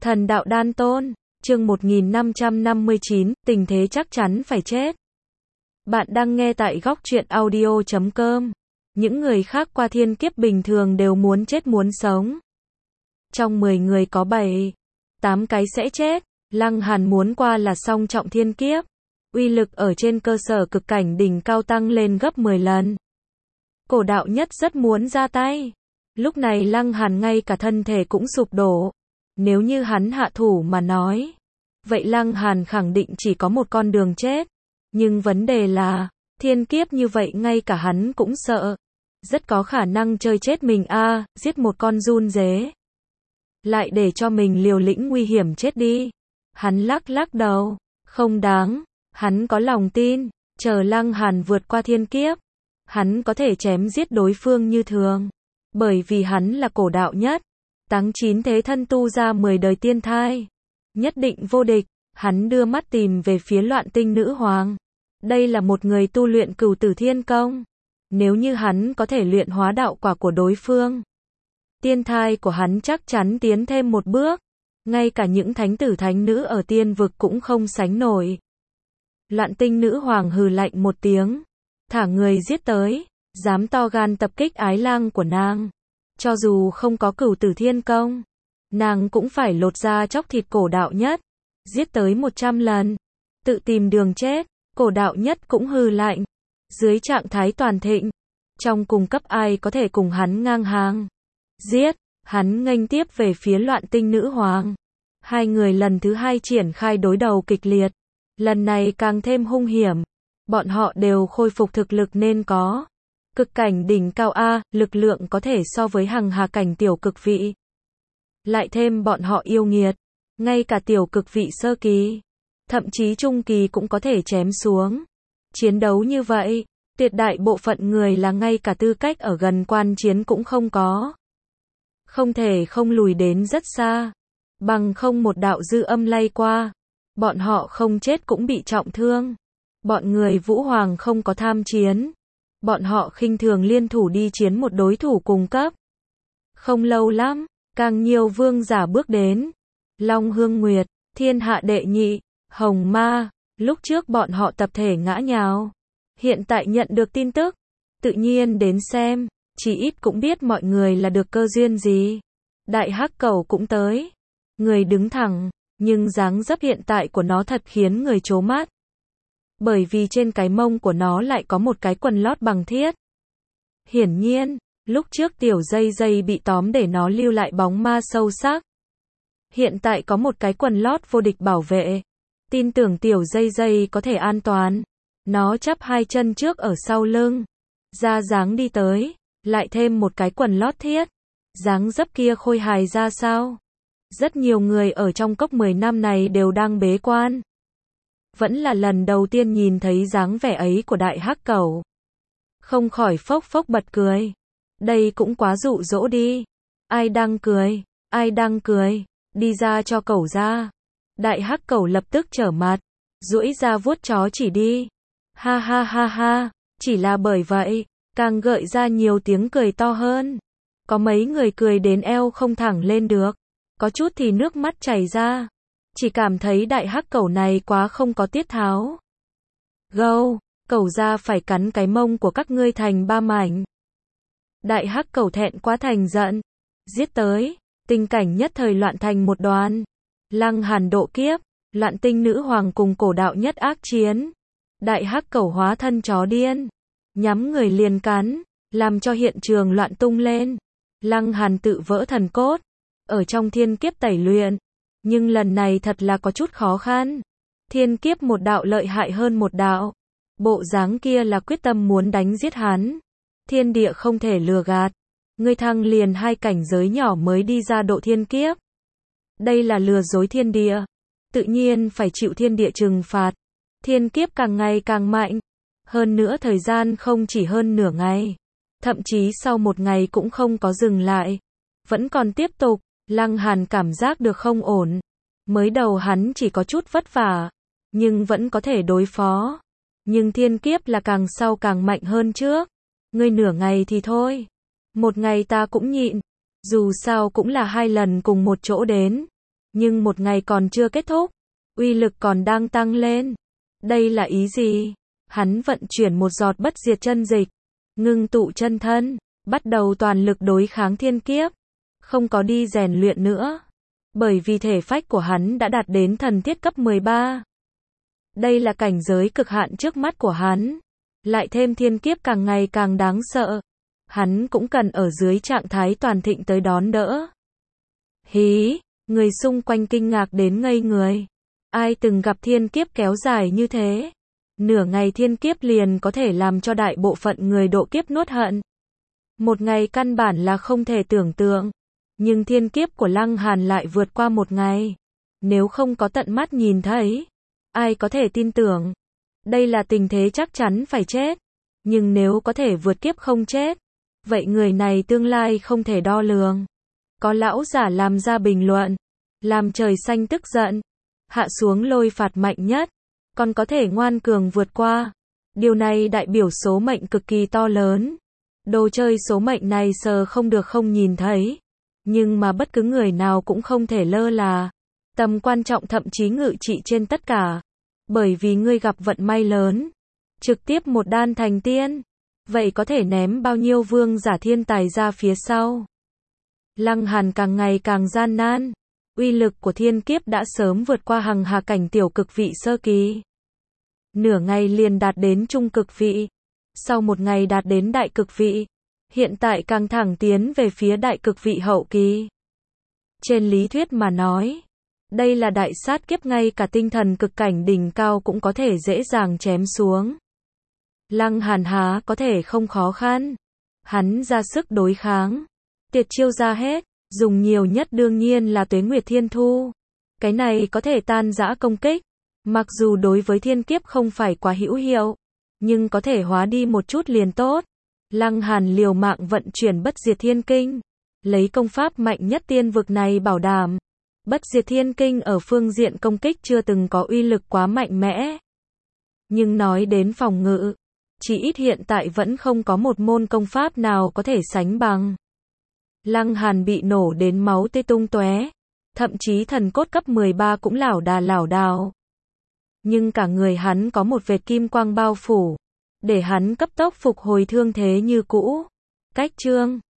Thần đạo đan tôn, chương 1559, tình thế chắc chắn phải chết. Bạn đang nghe tại góc truyện audio.com. Những người khác qua thiên kiếp bình thường đều muốn chết muốn sống. Trong 10 người có 7, 8 cái sẽ chết. Lăng Hàn muốn qua là song trọng thiên kiếp. Uy lực ở trên cơ sở cực cảnh đỉnh cao tăng lên gấp 10 lần. Cổ đạo nhất rất muốn ra tay. Lúc này Lăng Hàn ngay cả thân thể cũng sụp đổ. Nếu như hắn hạ thủ mà nói, vậy Lăng Hàn khẳng định chỉ có một con đường chết. Nhưng vấn đề là, thiên kiếp như vậy ngay cả hắn cũng sợ. Rất có khả năng chơi chết mình giết một con giun dế. Lại để cho mình liều lĩnh nguy hiểm chết đi. Hắn lắc đầu, không đáng, hắn có lòng tin, chờ Lăng Hàn vượt qua thiên kiếp. Hắn có thể chém giết đối phương như thường. Bởi vì hắn là cổ đạo nhất. Táng 9 thế thân tu ra 10 đời tiên thai. Nhất định vô địch, hắn đưa mắt tìm về phía Loạn Tinh Nữ Hoàng. Đây là một người tu luyện Cửu Tử Thiên Công. Nếu như hắn có thể luyện hóa đạo quả của đối phương, tiên thai của hắn chắc chắn tiến thêm một bước. Ngay cả những thánh tử thánh nữ ở tiên vực cũng không sánh nổi. Loạn Tinh Nữ Hoàng hừ lạnh một tiếng, thả người giết tới, dám to gan tập kích ái lang của nàng. Cho dù không có Cửu Tử Thiên Công, nàng cũng phải lột da chóc thịt cổ đạo nhất. Giết tới 100 lần, tự tìm đường chết. Cổ đạo nhất cũng hừ lạnh. Dưới trạng thái toàn thịnh, trong cùng cấp ai có thể cùng hắn ngang hàng. Giết, hắn nghênh tiếp về phía Loạn Tinh Nữ Hoàng. Hai người lần thứ hai triển khai đối đầu kịch liệt. Lần này càng thêm hung hiểm. Bọn họ đều khôi phục thực lực nên có. Cực cảnh đỉnh cao lực lượng có thể so với hằng hà cảnh tiểu cực vị. Lại thêm bọn họ yêu nghiệt. Ngay cả tiểu cực vị sơ kỳ, thậm chí trung kỳ cũng có thể chém xuống. Chiến đấu như vậy, tuyệt đại bộ phận người là ngay cả tư cách ở gần quan chiến cũng không có. Không thể không lùi đến rất xa. Bằng không một đạo dư âm lay qua, bọn họ không chết cũng bị trọng thương. Bọn người Vũ Hoàng không có tham chiến. Bọn họ khinh thường liên thủ đi chiến một đối thủ cùng cấp. Không lâu lắm, càng nhiều vương giả bước đến. Long Hương Nguyệt, thiên hạ đệ nhị, Hồng Ma, lúc trước bọn họ tập thể ngã nhào. Hiện tại nhận được tin tức, tự nhiên đến xem, chỉ ít cũng biết mọi người là được cơ duyên gì. Đại Hắc Cẩu cũng tới. Người đứng thẳng, nhưng dáng dấp hiện tại của nó thật khiến người trố mắt. Bởi vì trên cái mông của nó lại có một cái quần lót bằng thiết. Hiển nhiên, lúc trước tiểu dây dây bị tóm để nó lưu lại bóng ma sâu sắc. Hiện tại có một cái quần lót vô địch bảo vệ. Tin tưởng tiểu dây dây có thể an toàn. Nó chắp hai chân trước ở sau lưng. Ra dáng đi tới. Lại thêm một cái quần lót thiết. Dáng dấp kia khôi hài ra sao? Rất nhiều người ở trong cốc 10 năm này đều đang bế quan. Vẫn là lần đầu tiên nhìn thấy dáng vẻ ấy của Đại Hắc Cẩu. Không khỏi phốc phốc bật cười. Đây cũng quá dụ dỗ đi. Ai đang cười? Ai đang cười? Đi ra cho cẩu ra. Đại Hắc Cẩu lập tức trở mặt, duỗi ra vuốt chó chỉ đi. Ha ha ha ha, chỉ là bởi vậy, càng gợi ra nhiều tiếng cười to hơn. Có mấy người cười đến eo không thẳng lên được, có chút thì nước mắt chảy ra. Chỉ cảm thấy Đại Hắc Cẩu này quá không có tiết tháo. Gâu, cẩu ra phải cắn cái mông của các ngươi thành 3 mảnh. Đại Hắc Cẩu thẹn quá thành giận, giết tới. Tình cảnh nhất thời loạn thành một đoàn. Lăng Hàn độ kiếp, Loạn Tinh Nữ Hoàng cùng cổ đạo nhất ác chiến. Đại Hắc Cẩu hóa thân chó điên, nhắm người liền cắn, làm cho hiện trường loạn tung lên. Lăng Hàn tự vỡ thần cốt, ở trong thiên kiếp tẩy luyện. Nhưng lần này thật là có chút khó khăn. Thiên kiếp một đạo lợi hại hơn một đạo. Bộ dáng kia là quyết tâm muốn đánh giết hắn. Thiên địa không thể lừa gạt. Ngươi thăng liền 2 cảnh giới nhỏ mới đi ra độ thiên kiếp. Đây là lừa dối thiên địa. Tự nhiên phải chịu thiên địa trừng phạt. Thiên kiếp càng ngày càng mạnh. Hơn nữa thời gian không chỉ hơn nửa ngày. Thậm chí sau 1 ngày cũng không có dừng lại. Vẫn còn tiếp tục. Lăng Hàn cảm giác được không ổn. Mới đầu hắn chỉ có chút vất vả. Nhưng vẫn có thể đối phó. Nhưng thiên kiếp là càng sau càng mạnh hơn trước. Ngươi nửa ngày thì thôi. 1 ngày ta cũng nhịn. Dù sao cũng là 2 lần cùng một chỗ đến. Nhưng một ngày còn chưa kết thúc, uy lực còn đang tăng lên. Đây là ý gì? Hắn vận chuyển một giọt bất diệt chân dịch, ngưng tụ chân thân, bắt đầu toàn lực đối kháng thiên kiếp, không có đi rèn luyện nữa, bởi vì thể phách của hắn đã đạt đến thần thiết cấp 13. Đây là cảnh giới cực hạn trước mắt của hắn, lại thêm thiên kiếp càng ngày càng đáng sợ, hắn cũng cần ở dưới trạng thái toàn thịnh tới đón đỡ. Hí, người xung quanh kinh ngạc đến ngây người. Ai từng gặp thiên kiếp kéo dài như thế? Nửa ngày thiên kiếp liền có thể làm cho đại bộ phận người độ kiếp nuốt hận. Một ngày căn bản là không thể tưởng tượng. Nhưng thiên kiếp của Lăng Hàn lại vượt qua một ngày. Nếu không có tận mắt nhìn thấy, ai có thể tin tưởng? Đây là tình thế chắc chắn phải chết. Nhưng nếu có thể vượt kiếp không chết, vậy người này tương lai không thể đo lường. Có lão giả làm ra bình luận, làm trời xanh tức giận, hạ xuống lôi phạt mạnh nhất, còn có thể ngoan cường vượt qua. Điều này đại biểu số mệnh cực kỳ to lớn. Đồ chơi số mệnh này sờ không được không nhìn thấy, nhưng mà bất cứ người nào cũng không thể lơ là. Tầm quan trọng thậm chí ngự trị trên tất cả. Bởi vì ngươi gặp vận may lớn, trực tiếp một đan thành tiên, vậy có thể ném bao nhiêu vương giả thiên tài ra phía sau. Lăng Hàn càng ngày càng gian nan, uy lực của thiên kiếp đã sớm vượt qua hằng hà cảnh tiểu cực vị sơ kỳ. Nửa ngày liền đạt đến trung cực vị, sau một ngày đạt đến đại cực vị, hiện tại càng thẳng tiến về phía đại cực vị hậu kỳ. Trên lý thuyết mà nói, đây là đại sát kiếp, ngay cả tinh thần cực cảnh đỉnh cao cũng có thể dễ dàng chém xuống. Lăng Hàn há có thể không khó khăn. Hắn ra sức đối kháng, tiệt chiêu ra hết, dùng nhiều nhất đương nhiên là Tuế Nguyệt Thiên Thu. Cái này có thể tan rã công kích, mặc dù đối với thiên kiếp không phải quá hữu hiệu, nhưng có thể hóa đi một chút liền tốt. Lăng Hàn liều mạng vận chuyển Bất Diệt Thiên Kinh, lấy công pháp mạnh nhất tiên vực này bảo đảm. Bất Diệt Thiên Kinh ở phương diện công kích chưa từng có uy lực quá mạnh mẽ. Nhưng nói đến phòng ngự, chỉ ít hiện tại vẫn không có một môn công pháp nào có thể sánh bằng. Lăng Hàn bị nổ đến máu tê tung tóe, thậm chí thần cốt cấp 13 cũng lảo đà lảo đảo. Nhưng cả người hắn có một vệt kim quang bao phủ, để hắn cấp tốc phục hồi thương thế như cũ. Cách chương